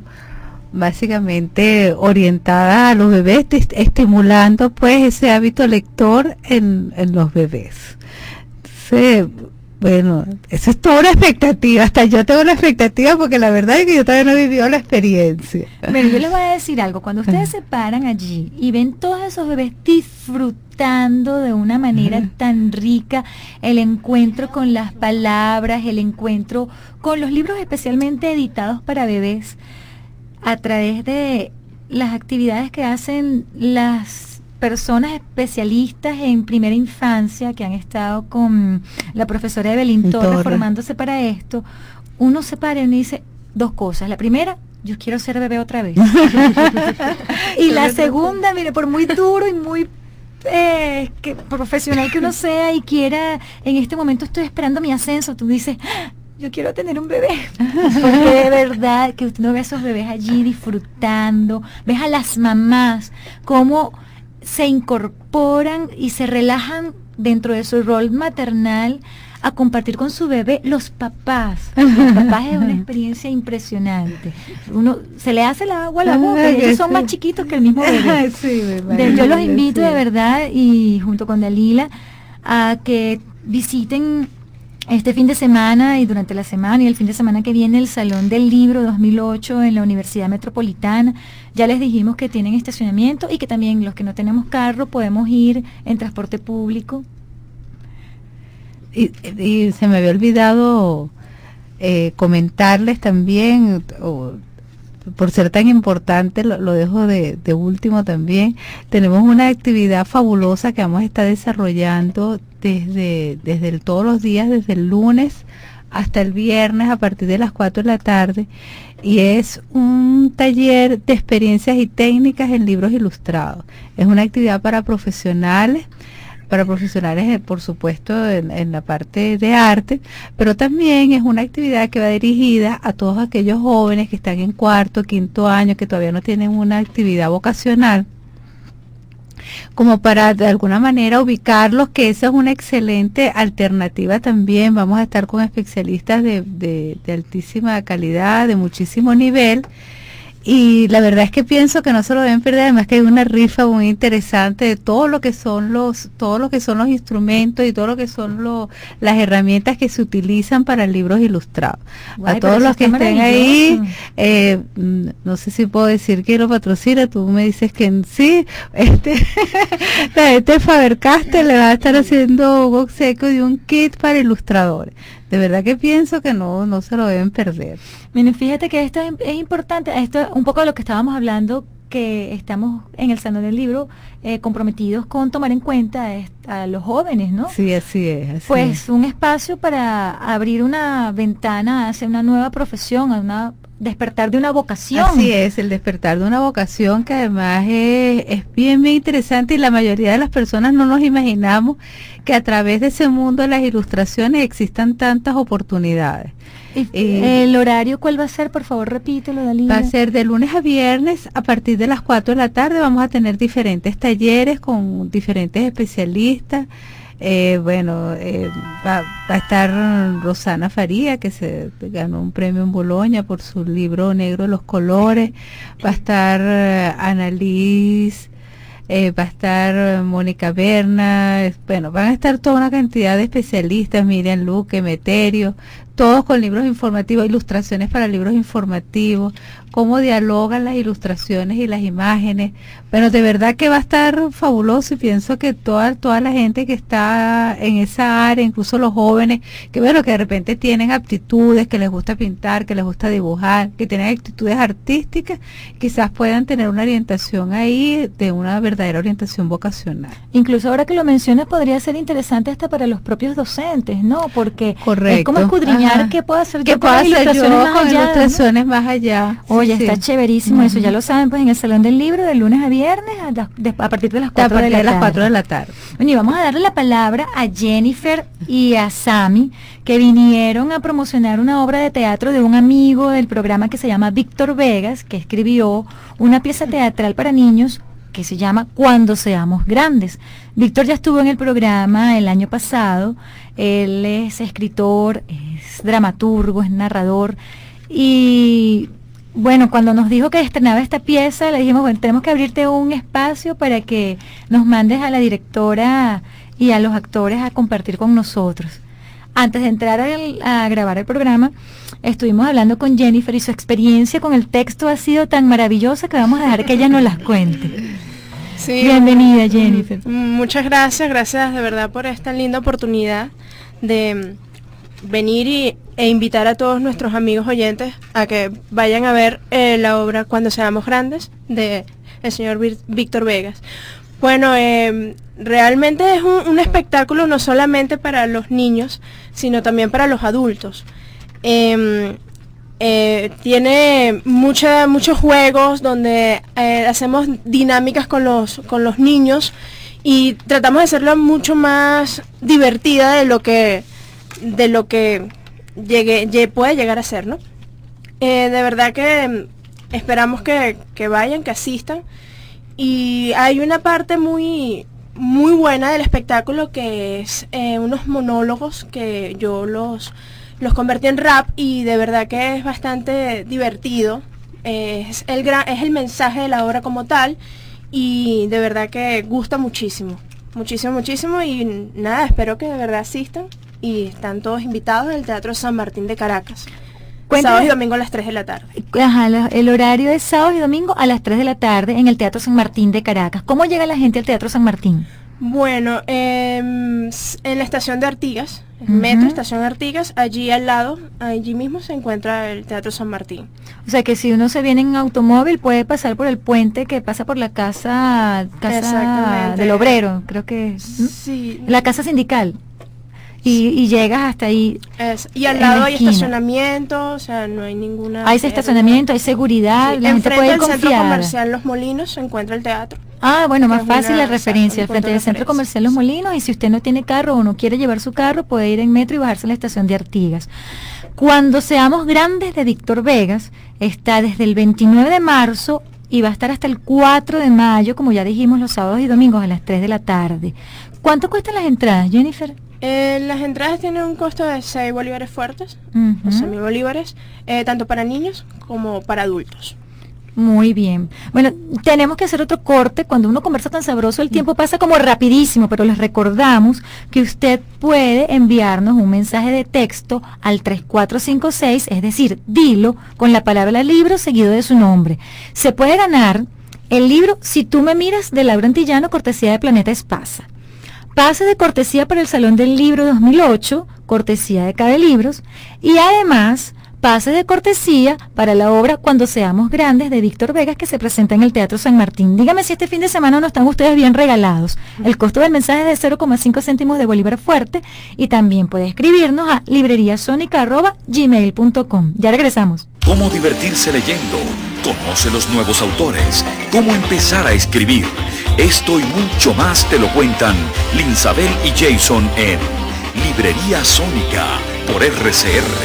básicamente orientadas a los bebés, est- estimulando pues ese hábito lector en, en los bebés. Entonces, bueno, eso es toda una expectativa, hasta yo tengo una expectativa porque la verdad es que yo todavía no he vivido la experiencia. Bueno, yo les voy a decir algo, cuando ustedes se paran allí y ven todos esos bebés disfrutando de una manera uh-huh. tan rica el encuentro con las palabras, el encuentro con los libros especialmente editados para bebés, a través de las actividades que hacen las personas especialistas en primera infancia que han estado con la profesora Evelyn Torres, Torres formándose para esto, uno se para y uno dice dos cosas. La primera, yo quiero ser bebé otra vez. Y la segunda, mire, por muy duro y muy eh, que profesional que uno sea y quiera, en este momento estoy esperando mi ascenso, tú dices, yo quiero tener un bebé, porque de verdad que usted no ve a esos bebés allí disfrutando, ves a las mamás cómo se incorporan y se relajan dentro de su rol maternal a compartir con su bebé. Los papás, los papás es una experiencia impresionante. Uno se le hace el agua a la boca y ellos son más chiquitos que el mismo bebé. Sí, de, yo los invito de verdad, y junto con Dalila, a que visiten este fin de semana y durante la semana y el fin de semana que viene el Salón del Libro dos mil ocho en la Universidad Metropolitana. Ya les dijimos que tienen estacionamiento y que también los que no tenemos carro podemos ir en transporte público. y, y se me había olvidado eh, comentarles también, o, por ser tan importante, lo, lo dejo de, de último también. Tenemos una actividad fabulosa que vamos a estar desarrollando desde, desde el, todos los días, desde el lunes hasta el viernes a partir de las cuatro de la tarde, y es un taller de experiencias y técnicas en libros ilustrados. Es una actividad para profesionales, para profesionales por supuesto en, en la parte de arte, pero también es una actividad que va dirigida a todos aquellos jóvenes que están en cuarto, quinto año, que todavía no tienen una actividad vocacional, como para de alguna manera ubicarlos, que esa es una excelente alternativa también. Vamos a estar con especialistas de, de, de altísima calidad, de muchísimo nivel, y la verdad es que pienso que no se lo deben perder. Además que hay una rifa muy interesante de todo lo que son los todo lo que son los instrumentos y todo lo que son los las herramientas que se utilizan para libros ilustrados. Guay, a todos los que estén ahí, eh, no sé si puedo decir que lo patrocina, tú me dices que sí, este la gente de Faber-Castell le va a estar haciendo un obsequio de un kit para ilustradores. De verdad que pienso que no no se lo deben perder. Miren, fíjate que esto es, es importante, esto es un poco de lo que estábamos hablando, que estamos en el Salón del Libro eh, comprometidos con tomar en cuenta a, a los jóvenes, ¿no? Sí, así es. Así pues es. Un espacio para abrir una ventana hacia una nueva profesión, a una despertar de una vocación. Así es, el despertar de una vocación que además es, es bien, bien interesante, y la mayoría de las personas no nos imaginamos que a través de ese mundo de las ilustraciones existan tantas oportunidades. Y, eh, ¿El horario cuál va a ser? Por favor, repítelo, Dalila. Va a ser de lunes a viernes a partir de las cuatro de la tarde. Vamos a tener diferentes talleres con diferentes especialistas. Eh, bueno, eh, va, va a estar Rosana Faría, que se ganó un premio en Boloña por su libro Negro de los Colores. Va a estar uh, Annalise, eh, va a estar Mónica Berna. Bueno, van a estar toda una cantidad de especialistas, Miriam Luque, Meterio, todos con libros informativos, ilustraciones para libros informativos, cómo dialogan las ilustraciones y las imágenes. Bueno, de verdad que va a estar fabuloso, y pienso que toda toda la gente que está en esa área, incluso los jóvenes, que bueno, que de repente tienen aptitudes, que les gusta pintar, que les gusta dibujar, que tienen actitudes artísticas, quizás puedan tener una orientación ahí, de una verdadera orientación vocacional. Incluso ahora que lo mencionas, podría ser interesante hasta para los propios docentes, ¿no? Porque correcto, es como escudriñar qué puedo hacer yo con puedo hacer ilustraciones yo más con allá, ilustraciones ¿no? más allá. Oye, sí, está sí. chéverísimo uh-huh. Eso, ya lo saben, pues en el Salón del Libro de lunes a viernes a, la, de, a partir de las cuatro de la tarde. las cuatro de la tarde. Bueno, y vamos a darle la palabra a Jennifer y a Sammy, que vinieron a promocionar una obra de teatro de un amigo del programa que se llama Víctor Vegas, que escribió una pieza teatral para niños que se llama Cuando seamos grandes. Víctor ya estuvo en el programa el año pasado. Él es escritor, es dramaturgo, es narrador, y bueno, cuando nos dijo que estrenaba esta pieza, le dijimos, bueno, tenemos que abrirte un espacio para que nos mandes a la directora y a los actores a compartir con nosotros. Antes de entrar a, a grabar el programa, estuvimos hablando con Jennifer, y su experiencia con el texto ha sido tan maravillosa que vamos a dejar que ella nos las cuente. Sí, bienvenida, Jennifer. Muchas gracias, gracias de verdad por esta linda oportunidad de venir y, e invitar a todos nuestros amigos oyentes a que vayan a ver eh, la obra Cuando seamos grandes de el señor Víctor Vegas. Bueno, eh, realmente es un, un espectáculo no solamente para los niños, sino también para los adultos. Eh, eh, tiene mucha, muchos juegos donde eh, hacemos dinámicas con los, con los niños, y tratamos de hacerlo mucho más divertida de lo que, de lo que llegue, llegue, puede llegar a ser, ¿no? Eh, de verdad que esperamos que, que vayan, que asistan. Y hay una parte muy muy buena del espectáculo que es eh, unos monólogos que yo los los convertí en rap, y de verdad que es bastante divertido. Eh, es el gran, es el mensaje de la obra como tal, y de verdad que gusta muchísimo, muchísimo, muchísimo. Y nada, espero que de verdad asistan, y están todos invitados del Teatro San Martín de Caracas. Cuéntame. Sábado y domingo a las tres de la tarde. Ajá, la, el horario es sábado y domingo a las tres de la tarde en el Teatro San Martín de Caracas. ¿Cómo llega la gente al Teatro San Martín? Bueno, eh, en la estación de Artigas, Ujú. Metro, estación Artigas, allí al lado, allí mismo se encuentra el Teatro San Martín. O sea que si uno se viene en automóvil puede pasar por el puente que pasa por la casa, casa Exactamente. del obrero, creo que es, ¿no? Sí. La casa sindical. Y, y llegas hasta ahí. Es- y al en lado la hay esquina. estacionamiento, o sea, no hay ninguna... Hay ese estacionamiento, hay seguridad, Sí, la gente enfrente puede ir del centro confiada. comercial Los Molinos se encuentra el teatro. Ah, bueno, que más es fácil una- la referencia, exacto, un frente punto de al Centro referencia, Comercial Los sí. Molinos, y si usted no tiene carro o no quiere llevar su carro, puede ir en metro y bajarse en la estación de Artigas. Cuando seamos grandes, de Víctor Vegas, está desde el veintinueve de marzo y va a estar hasta el cuatro de mayo, como ya dijimos, los sábados y domingos a las tres de la tarde. ¿Cuánto cuestan las entradas, Jennifer? Eh, las entradas tienen un costo de seis bolívares fuertes, Ujú. o sea, mil bolívares, eh, tanto para niños como para adultos. Muy bien. Bueno, tenemos que hacer otro corte. Cuando uno conversa tan sabroso, el tiempo pasa como rapidísimo, pero les recordamos que usted puede enviarnos un mensaje de texto al tres cuatro cinco seis, es decir, dilo, con la palabra libro seguido de su nombre. Se puede ganar el libro Si tú me miras, de Laura Antillano, cortesía de Planeta Espasa. Pase de cortesía para el Salón del Libro dos mil ocho, cortesía de Cabe Libros, y además pase de cortesía para la obra Cuando seamos grandes, de Víctor Vegas, que se presenta en el Teatro San Martín. Dígame si este fin de semana no están ustedes bien regalados. El costo del mensaje es de cero coma cinco céntimos de bolívar fuerte, y también puede escribirnos a libreriasónica arroba gmail punto com. Ya regresamos. Cómo divertirse leyendo. Conoce los nuevos autores. Cómo empezar a escribir. Esto y mucho más te lo cuentan Linsabel y Jason en Librería Sónica por R C R.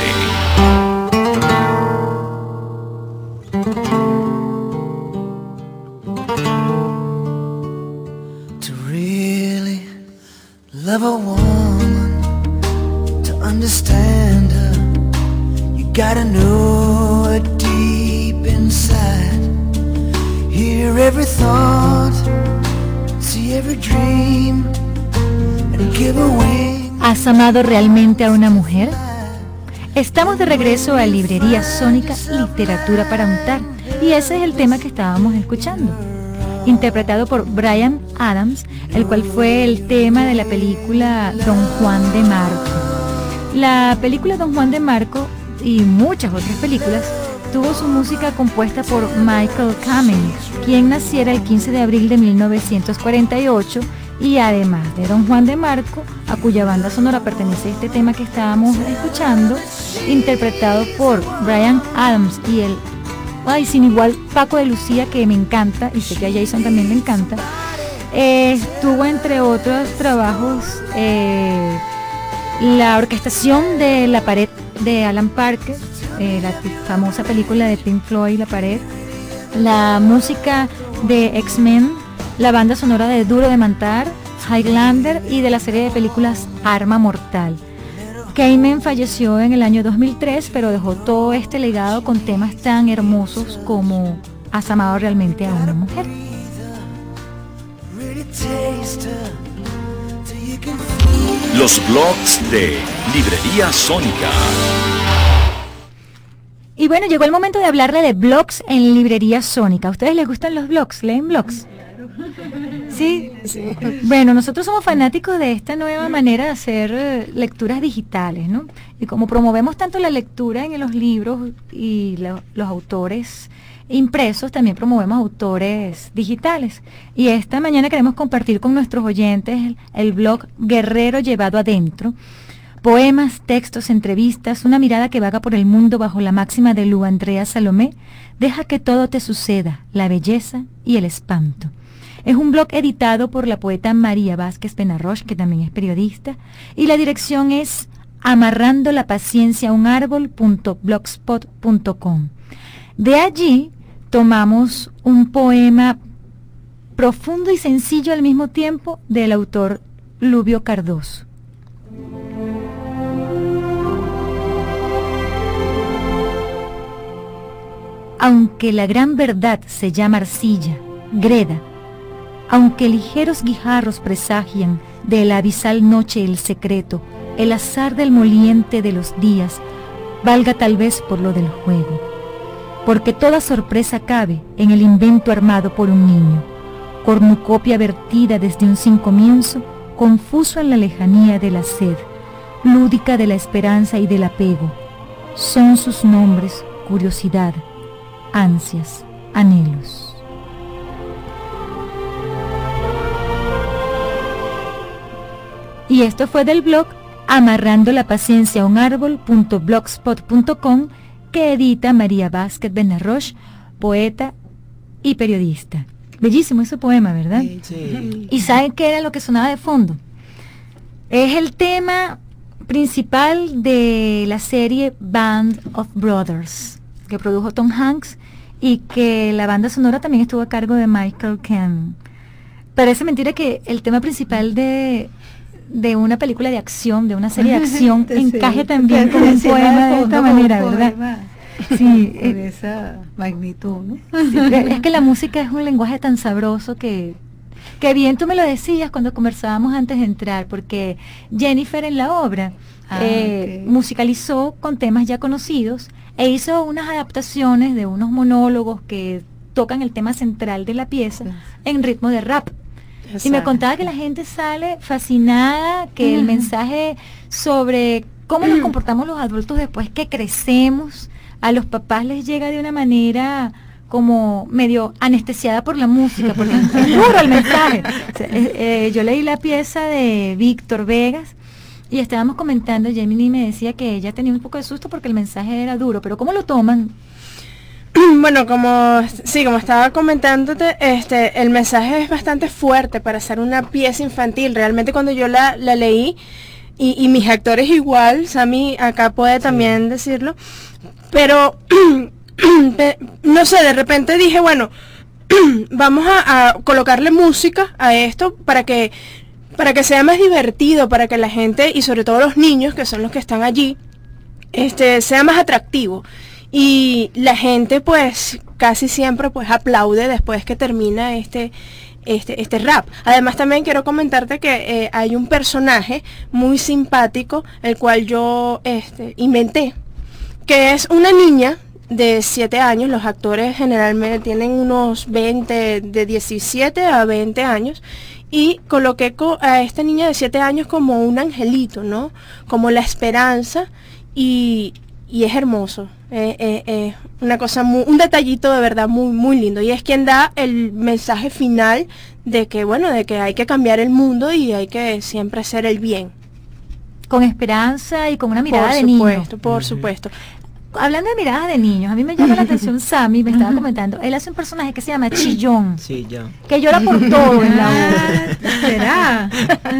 To really love a woman, to understand her, you gotta know her deep inside. Hear every thought, see every dream, and give her wings. ¿Has amado realmente a una mujer? Estamos de regreso a Librería Sónica, Literatura para Untar, y ese es el tema que estábamos escuchando, interpretado por Bryan Adams, el cual fue el tema de la película Don Juan de Marco. La película Don Juan de Marco y muchas otras películas tuvo su música compuesta por Michael Kamen, quien naciera el quince de abril de mil novecientos cuarenta y ocho, y además de Don Juan de Marco, a cuya banda sonora pertenece este tema que estábamos escuchando, interpretado por Bryan Adams y el, ay, sin igual, Paco de Lucía, que me encanta, y sé que a Jason también le encanta. Eh, estuvo entre otros trabajos eh, la orquestación de La Pared de Alan Parker, eh, la famosa película de Pink Floyd, La Pared, la música de X-Men, la banda sonora de Duro de Matar, Highlander, y de la serie de películas Arma Mortal. Kamen falleció en el año dos mil tres, pero dejó todo este legado con temas tan hermosos como ¿Has amado realmente a una mujer? Los blogs de Librería Sónica. Y bueno, llegó el momento de hablarle de blogs en Librería Sónica. ¿A ustedes les gustan los blogs? ¿Leen blogs? ¿Sí? Sí. Bueno, nosotros somos fanáticos de esta nueva manera de hacer eh, lecturas digitales, ¿no? Y como promovemos tanto la lectura en los libros y lo- los autores impresos, también promovemos autores digitales. Y esta mañana queremos compartir con nuestros oyentes el, el blog Guerrero Llevado Adentro. Poemas, textos, entrevistas, una mirada que vaga por el mundo bajo la máxima de Lu Andrea Salomé: deja que todo te suceda, la belleza y el espanto. Es un blog editado por la poeta María Vázquez Penarroch, que también es periodista, y la dirección es amarrando la paciencia a un árbol punto blogspot punto com. De allí tomamos un poema profundo y sencillo al mismo tiempo del autor Lubio Cardoso. Aunque la gran verdad se llama arcilla, greda, aunque ligeros guijarros presagian de la abisal noche el secreto, el azar del moliente de los días, valga tal vez por lo del juego, porque toda sorpresa cabe en el invento armado por un niño, cornucopia vertida desde un sin comienzo, confuso en la lejanía de la sed, lúdica de la esperanza y del apego. Son sus nombres curiosidad, ansias, anhelos. Y esto fue del blog amarrando la paciencia a un árbol punto blogspot punto com, que edita María Vázquez Benarroch, poeta y periodista. Bellísimo ese poema, ¿verdad? Sí, sí. ¿Y saben qué era lo que sonaba de fondo? Es el tema principal de la serie Band of Brothers, que produjo Tom Hanks, y que la banda sonora también estuvo a cargo de Michael Kahn. Parece mentira que el tema principal de, de una película de acción, de una serie de acción, Sí, encaje sí. también con un poema de esta manera, ¿verdad? Sí, Por eh, esa magnitud, ¿no? sí, es que la música es un lenguaje tan sabroso que, que bien tú me lo decías cuando conversábamos antes de entrar, porque Jennifer en la obra Ah, eh, ok. musicalizó con temas ya conocidos e hizo unas adaptaciones de unos monólogos que tocan el tema central de la pieza en ritmo de rap. Y me contaba que la gente sale fascinada, que el mensaje sobre cómo nos comportamos los adultos después que crecemos, a los papás les llega de una manera como medio anestesiada por la música, porque es duro el mensaje. O sea, eh, eh, yo leí la pieza de Víctor Vegas y estábamos comentando, Gemini me decía que ella tenía un poco de susto porque el mensaje era duro, pero ¿cómo lo toman? Bueno, como sí, como estaba comentándote, este, el mensaje es bastante fuerte para hacer una pieza infantil. Realmente cuando yo la, la leí, y, y mis actores igual, Sammy acá puede también decirlo, pero no sé, de repente dije, bueno, vamos a, a colocarle música a esto para que, para que sea más divertido, para que la gente, y sobre todo los niños, que son los que están allí, este, sea más atractivo. Y la gente pues casi siempre pues aplaude después que termina este este este rap. Además también quiero comentarte que eh, hay un personaje muy simpático el cual yo este inventé, que es una niña de siete años. Los actores generalmente tienen unos veinte, de diecisiete a veinte años, y coloqué a esta niña de siete años como un angelito, ¿no? Como la esperanza, y y es hermoso, eh, eh, eh, una cosa muy, un detallito de verdad muy muy lindo, y es quien da el mensaje final de que bueno, de que hay que cambiar el mundo y hay que siempre hacer el bien. Con esperanza y con una mirada Por de niño. supuesto, por supuesto. Hablando de miradas de niños, a mí me llama la atención Sammy, me estaba comentando, él hace un personaje que se llama Chillón, Sí, yo. que llora por todo en la obra. ¿Será?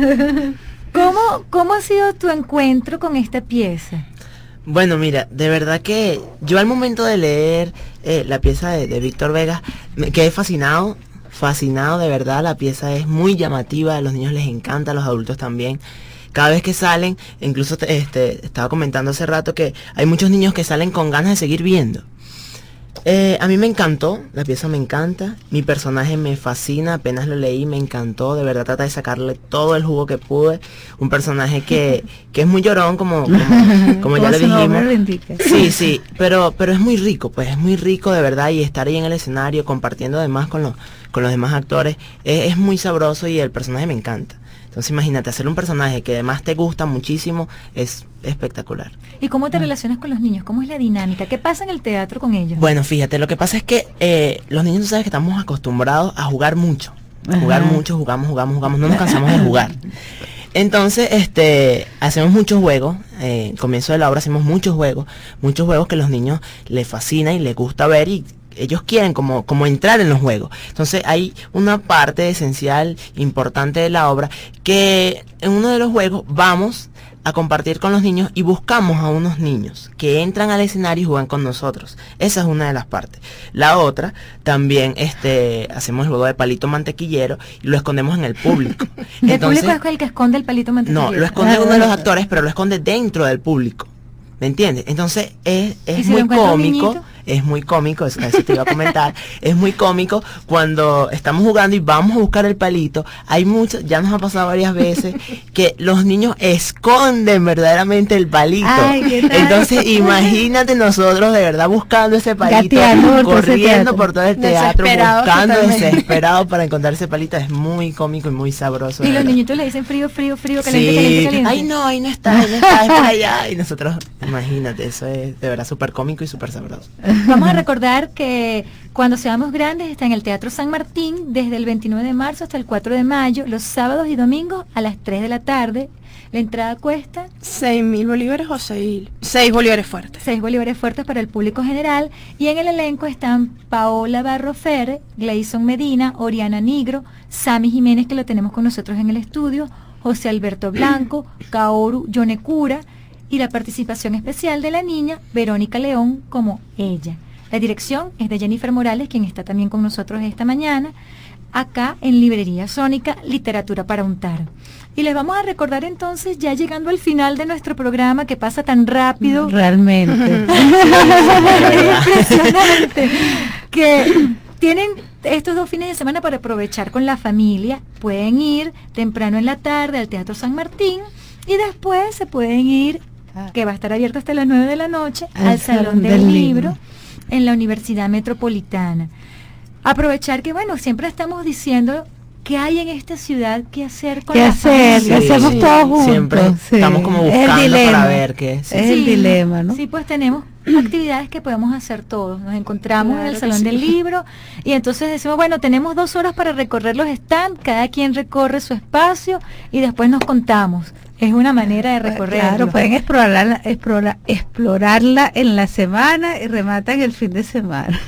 ¿Cómo, ¿Cómo ha sido tu encuentro con esta pieza? Bueno, mira, de verdad que yo al momento de leer eh, la pieza de, de Víctor Vegas, me quedé fascinado, fascinado de verdad. La pieza es muy llamativa, a los niños les encanta, a los adultos también. Cada vez que salen, incluso este, estaba comentando hace rato que hay muchos niños que salen con ganas de seguir viendo. Eh, a mí me encantó, la pieza me encanta, mi personaje me fascina, apenas lo leí, me encantó, de verdad trata de sacarle todo el jugo que pude. Un personaje que, que es muy llorón, como, como, como ya Como le su nombre dijimos. lo indica. Sí, sí, pero, pero es muy rico, pues es muy rico de verdad, y estar ahí en el escenario compartiendo además con los, con los demás actores, es, es muy sabroso y el personaje me encanta. Entonces imagínate, hacer un personaje que además te gusta muchísimo es espectacular. ¿Y cómo te relacionas con los niños? ¿Cómo es la dinámica? ¿Qué pasa en el teatro con ellos? Bueno, fíjate, lo que pasa es que eh, los niños, tú sabes que estamos acostumbrados a jugar mucho. Ajá. Jugar mucho, jugamos, jugamos, jugamos, no nos cansamos de jugar. Entonces, este, hacemos muchos juegos, eh, al comienzo de la obra hacemos muchos juegos, muchos juegos que a los niños les fascina y les gusta ver, y ellos quieren como, como entrar en los juegos. Entonces hay una parte esencial, importante de la obra, que en uno de los juegos vamos a compartir con los niños y buscamos a unos niños que entran al escenario y juegan con nosotros. Esa es una de las partes. La otra, también este hacemos el juego de palito mantequillero y lo escondemos en el público. ¿El Entonces, público es el que esconde el palito mantequillero? no, lo esconde uno de los actores, pero lo esconde dentro del público. ¿Me entiendes? Entonces es, ¿Y es si lo muy encuentra un cómico. niñito? es muy cómico, eso, eso te iba a comentar, es muy cómico cuando estamos jugando y vamos a buscar el palito. Hay muchos, ya nos ha pasado varias veces, que los niños esconden verdaderamente el palito. Ay, entonces imagínate nosotros de verdad buscando ese palito, Gateando por todo ese corriendo teatro. por todo el teatro, Desesperados buscando totalmente. desesperado para encontrar ese palito. Es muy cómico y muy sabroso. Y de los verdad. niñitos le dicen frío, frío, frío, caliente, Sí. caliente, caliente. Ay, no, ahí no está, ahí no está, es por allá. Y nosotros, imagínate, eso es de verdad súper cómico y súper sabroso. Vamos a recordar que cuando seamos grandes está en el Teatro San Martín desde el veintinueve de marzo hasta el cuatro de mayo, los sábados y domingos a las tres de la tarde. La entrada cuesta seis mil bolívares o seis, seis bolívares fuertes. seis bolívares fuertes para el público general, y en el elenco están Paola Barrofer, Gleison Medina, Oriana Nigro, Sammy Jiménez, que lo tenemos con nosotros en el estudio, José Alberto Blanco, Kaoru Yonekura, y la participación especial de la niña Verónica León como ella. La dirección es de Jennifer Morales, quien está también con nosotros esta mañana, acá en Librería Sónica, Literatura para Untar. Y les vamos a recordar entonces, ya llegando al final de nuestro programa, que pasa tan rápido. Realmente. Impresionante. Que tienen estos dos fines de semana para aprovechar con la familia. Pueden ir temprano en la tarde al Teatro San Martín y después se pueden ir, que va a estar abierto hasta las nueve de la noche, al, Al Salón Salón del, del Libro, Libro. en la Universidad Metropolitana. Aprovechar que, bueno, siempre estamos diciendo qué hay en esta ciudad, qué hacer con ¿Qué la hacer? familia. ¿Qué hacemos Sí, todos juntos? siempre Sí. estamos como Es el buscando dilema. para ver qué es. Es el dilema, ¿no? Sí, pues tenemos actividades que podemos hacer todos. Nos encontramos en el Claro que Salón sí. del Libro y entonces decimos, bueno, tenemos dos horas para recorrer los stands, cada quien recorre su espacio y después nos contamos. Es una manera de recorrer. Claro, pueden explorarla, explorar, explorarla en la semana y rematan el fin de semana.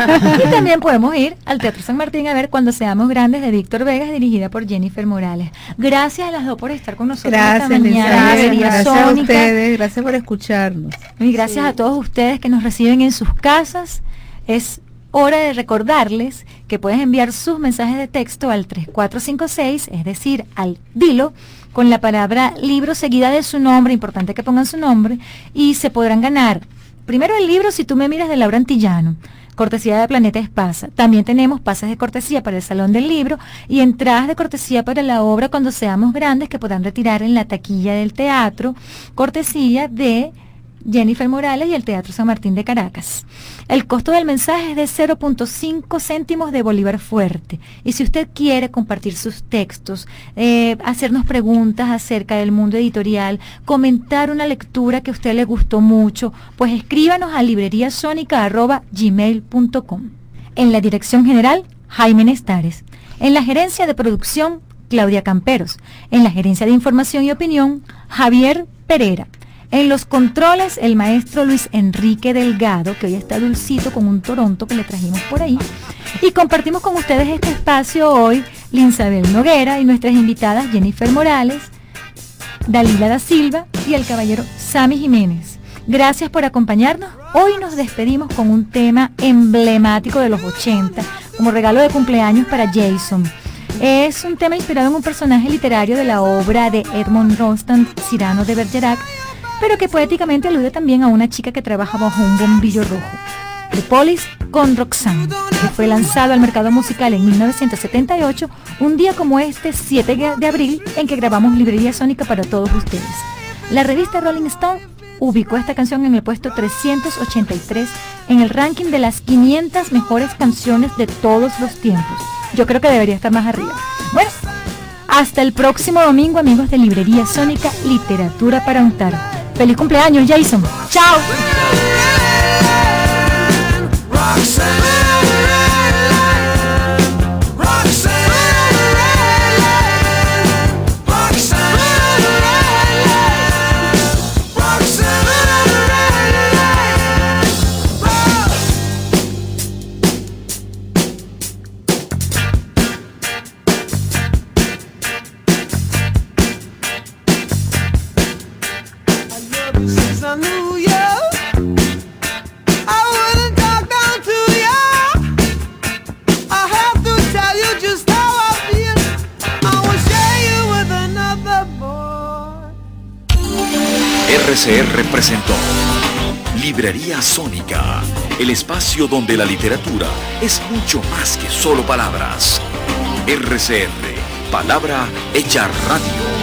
Y también podemos ir al Teatro San Martín a ver Cuando seamos grandes, de Víctor Vegas, dirigida por Jennifer Morales. Gracias a las dos por estar con nosotros Gracias, esta mañana. Lisa, Librería gracias a Sónica. ustedes, gracias por escucharnos. Y gracias a todos ustedes que nos reciben en sus casas. Es hora de recordarles que puedes enviar sus mensajes de texto al tres cuatro cinco seis, es decir, al Dilo, con la palabra libro seguida de su nombre, importante que pongan su nombre, y se podrán ganar primero el libro Si tú me miras, de Laura Antillano, cortesía de Planeta Espasa. También tenemos pases de cortesía para el Salón del Libro y entradas de cortesía para la obra Cuando seamos grandes, que podrán retirar en la taquilla del teatro, cortesía de Jennifer Morales y el Teatro San Martín de Caracas. El costo del mensaje es de cero punto cinco céntimos de bolívar fuerte. Y si usted quiere compartir sus textos, eh, hacernos preguntas acerca del mundo editorial, comentar una lectura que a usted le gustó mucho, pues escríbanos a libreriasónica arroba gmail punto com. En la dirección general, Jaime Nestares. En la gerencia de producción, Claudia Camperos. En la gerencia de información y opinión, Javier Pereira. En los controles, el maestro Luis Enrique Delgado, que hoy está dulcito con un Toronto que le trajimos por ahí. Y compartimos con ustedes este espacio hoy, Linsabel Noguera y nuestras invitadas Jennifer Morales, Dalila da Silva y el caballero Sammy Jiménez. Gracias por acompañarnos. Hoy nos despedimos con un tema emblemático de los ochenta, como regalo de cumpleaños para Jason. Es un tema inspirado en un personaje literario de la obra de Edmond Rostand, Cyrano de Bergerac, pero que poéticamente alude también a una chica que trabaja bajo un bombillo rojo. Tripolis con Roxanne, que fue lanzado al mercado musical en mil novecientos setenta y ocho, un día como este, siete de abril, en que grabamos Librería Sónica para todos ustedes. La revista Rolling Stone ubicó esta canción en el puesto trescientos ochenta y tres en el ranking de las quinientas mejores canciones de todos los tiempos. Yo creo que debería estar más arriba. Bueno, hasta el próximo domingo, amigos de Librería Sónica, Literatura para Untar. ¡Feliz cumpleaños, Jason! ¡Chao! R C R presentó Librería Sónica, el espacio donde la literatura es mucho más que solo palabras. R C R, palabra hecha radio.